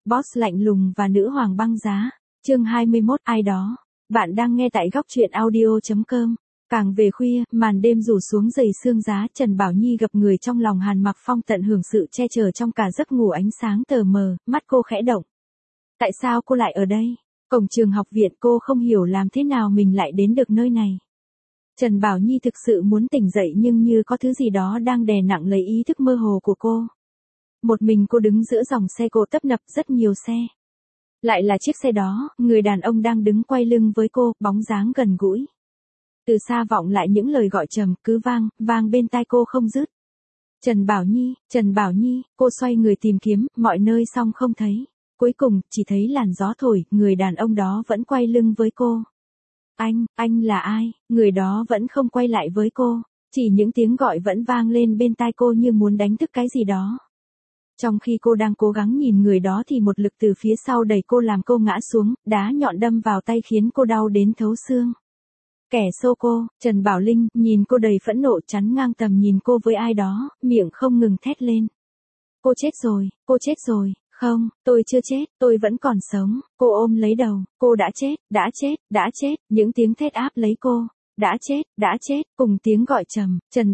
Boss lạnh lùng và nữ hoàng băng giá. Chương 21, ai đó. Bạn đang nghe tại góc truyện audio.com. Càng về khuya, màn đêm rủ xuống dày sương giá, Trần Bảo Nhi gặp người trong lòng Hàn Mặc Phong tận hưởng sự che chở trong cả giấc ngủ ánh sáng tờ mờ, mắt cô khẽ động. Tại sao cô lại ở đây? Cổng trường học viện, cô không hiểu làm thế nào mình lại đến được nơi này. Trần Bảo Nhi thực sự muốn tỉnh dậy nhưng như có thứ gì đó đang đè nặng lấy ý thức mơ hồ của cô. Một mình cô đứng giữa dòng xe cộ tấp nập, rất nhiều xe. Lại là chiếc xe đó, người đàn ông đang đứng quay lưng với cô, bóng dáng gần gũi. Từ xa vọng lại những lời gọi trầm, cứ vang bên tai cô không dứt. Trần Bảo Nhi, cô xoay người tìm kiếm, mọi nơi song không thấy. Cuối cùng, chỉ thấy làn gió thổi, người đàn ông đó vẫn quay lưng với cô. Anh là ai? Người đó vẫn không quay lại với cô. Chỉ những tiếng gọi vẫn vang lên bên tai cô như muốn đánh thức cái gì đó. Trong khi cô đang cố gắng nhìn người đó thì một lực từ phía sau đẩy cô làm cô ngã xuống, đá nhọn đâm vào tay khiến cô đau đến thấu xương. Kẻ xô cô, Trần Bảo Linh, nhìn cô đầy phẫn nộ chắn ngang tầm nhìn cô với ai đó, miệng không ngừng thét lên. Cô chết rồi, không, tôi chưa chết, tôi vẫn còn sống, cô ôm lấy đầu, cô đã chết, những tiếng thét áp lấy cô. Đã chết, cùng tiếng gọi trầm, Trần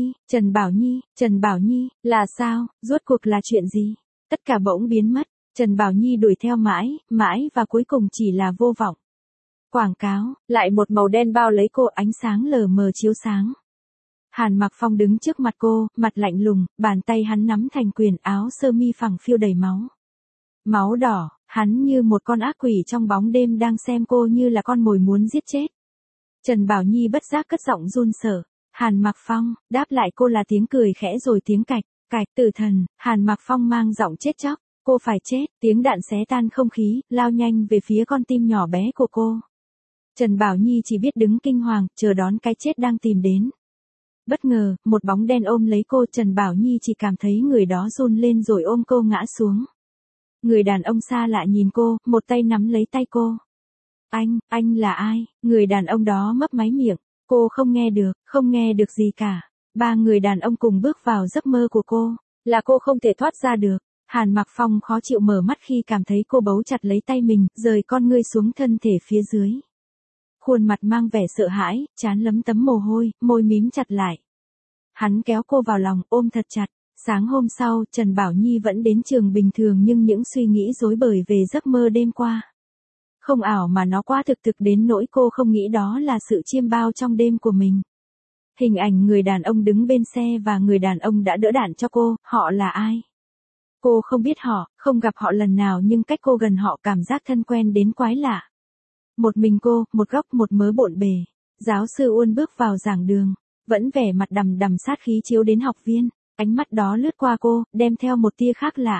Bảo Nhi, là sao, rốt cuộc là chuyện gì? Tất cả bỗng biến mất, Trần Bảo Nhi đuổi theo mãi và cuối cùng chỉ là vô vọng. Quảng cáo, lại một màu đen bao lấy cô, ánh sáng lờ mờ chiếu sáng. Hàn Mặc Phong đứng trước mặt cô, mặt lạnh lùng, bàn tay hắn nắm thành quyền, áo sơ mi phẳng phiu đầy máu. Máu đỏ, hắn như một con ác quỷ trong bóng đêm đang xem cô như là con mồi muốn giết chết. Trần Bảo Nhi bất giác cất giọng run sợ. Hàn Mặc Phong, đáp lại cô là tiếng cười khẽ rồi tiếng cạch, tử thần. Hàn Mặc Phong mang giọng chết chóc, cô phải chết, tiếng đạn xé tan không khí, lao nhanh về phía con tim nhỏ bé của cô. Trần Bảo Nhi chỉ biết đứng kinh hoàng, chờ đón cái chết đang tìm đến. Bất ngờ, một bóng đen ôm lấy cô, Trần Bảo Nhi chỉ cảm thấy người đó run lên rồi ôm cô ngã xuống. Người đàn ông xa lạ nhìn cô, một tay nắm lấy tay cô. Anh là ai? Người đàn ông đó mấp máy miệng, cô không nghe được gì cả. Ba người đàn ông cùng bước vào giấc mơ của cô, là cô không thể thoát ra được. Hàn Mặc Phong khó chịu mở mắt khi cảm thấy cô bấu chặt lấy tay mình, rời con ngươi xuống thân thể phía dưới. Khuôn mặt mang vẻ sợ hãi, trán lấm tấm mồ hôi, môi mím chặt lại. Hắn kéo cô vào lòng, ôm thật chặt. Sáng hôm sau, Trần Bảo Nhi vẫn đến trường bình thường nhưng những suy nghĩ rối bời về giấc mơ đêm qua. Không ảo mà nó quá thực đến nỗi cô không nghĩ đó là sự chiêm bao trong đêm của mình. Hình ảnh người đàn ông đứng bên xe và người đàn ông đã đỡ đạn cho cô, họ là ai? Cô không biết họ, không gặp họ lần nào nhưng cách cô gần họ cảm giác thân quen đến quái lạ. Một mình cô, một góc một mớ bộn bề. Giáo sư Uôn bước vào giảng đường, vẫn vẻ mặt đằm sát khí chiếu đến học viên, ánh mắt đó lướt qua cô, đem theo một tia khác lạ.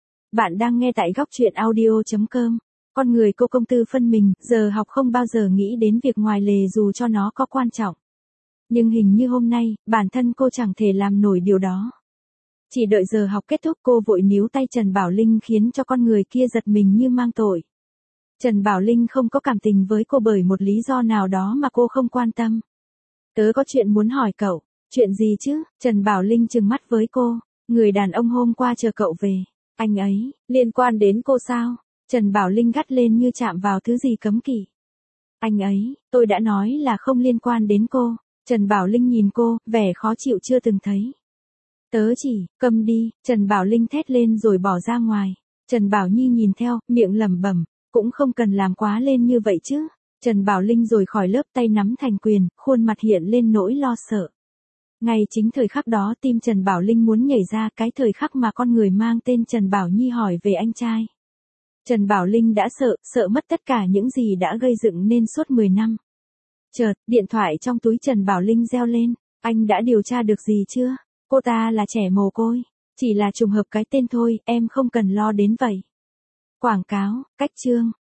Bạn đang nghe tại góc truyện audio.com. Con người cô công tư phân mình, giờ học không bao giờ nghĩ đến việc ngoài lề dù cho nó có quan trọng. Nhưng hình như hôm nay, bản thân cô chẳng thể làm nổi điều đó. Chỉ đợi giờ học kết thúc cô vội níu tay Trần Bảo Linh khiến cho con người kia giật mình như mang tội. Trần Bảo Linh không có cảm tình với cô bởi một lý do nào đó mà cô không quan tâm. Tớ có chuyện muốn hỏi cậu. Chuyện gì chứ? Trần Bảo Linh trừng mắt với cô. Người đàn ông hôm qua chờ cậu về. Anh ấy, liên quan đến cô sao? Trần Bảo Linh gắt lên như chạm vào thứ gì cấm kỵ. Anh ấy, tôi đã nói là không liên quan đến cô. Trần Bảo Linh nhìn cô, vẻ khó chịu chưa từng thấy. Tớ chỉ, câm đi, Trần Bảo Linh thét lên rồi bỏ ra ngoài. Trần Bảo Nhi nhìn theo, miệng lẩm bẩm, cũng không cần làm quá lên như vậy chứ. Trần Bảo Linh rồi khỏi lớp, tay nắm thành quyền, khuôn mặt hiện lên nỗi lo sợ. Ngay chính thời khắc đó tim Trần Bảo Linh muốn nhảy ra, cái thời khắc mà con người mang tên Trần Bảo Nhi hỏi về anh trai. Trần Bảo Linh đã sợ mất tất cả những gì đã gây dựng nên suốt 10 năm. Chợt, điện thoại trong túi Trần Bảo Linh reo lên, anh đã điều tra được gì chưa? Cô ta là trẻ mồ côi, chỉ là trùng hợp cái tên thôi, em không cần lo đến vậy. Quảng cáo, cách chương,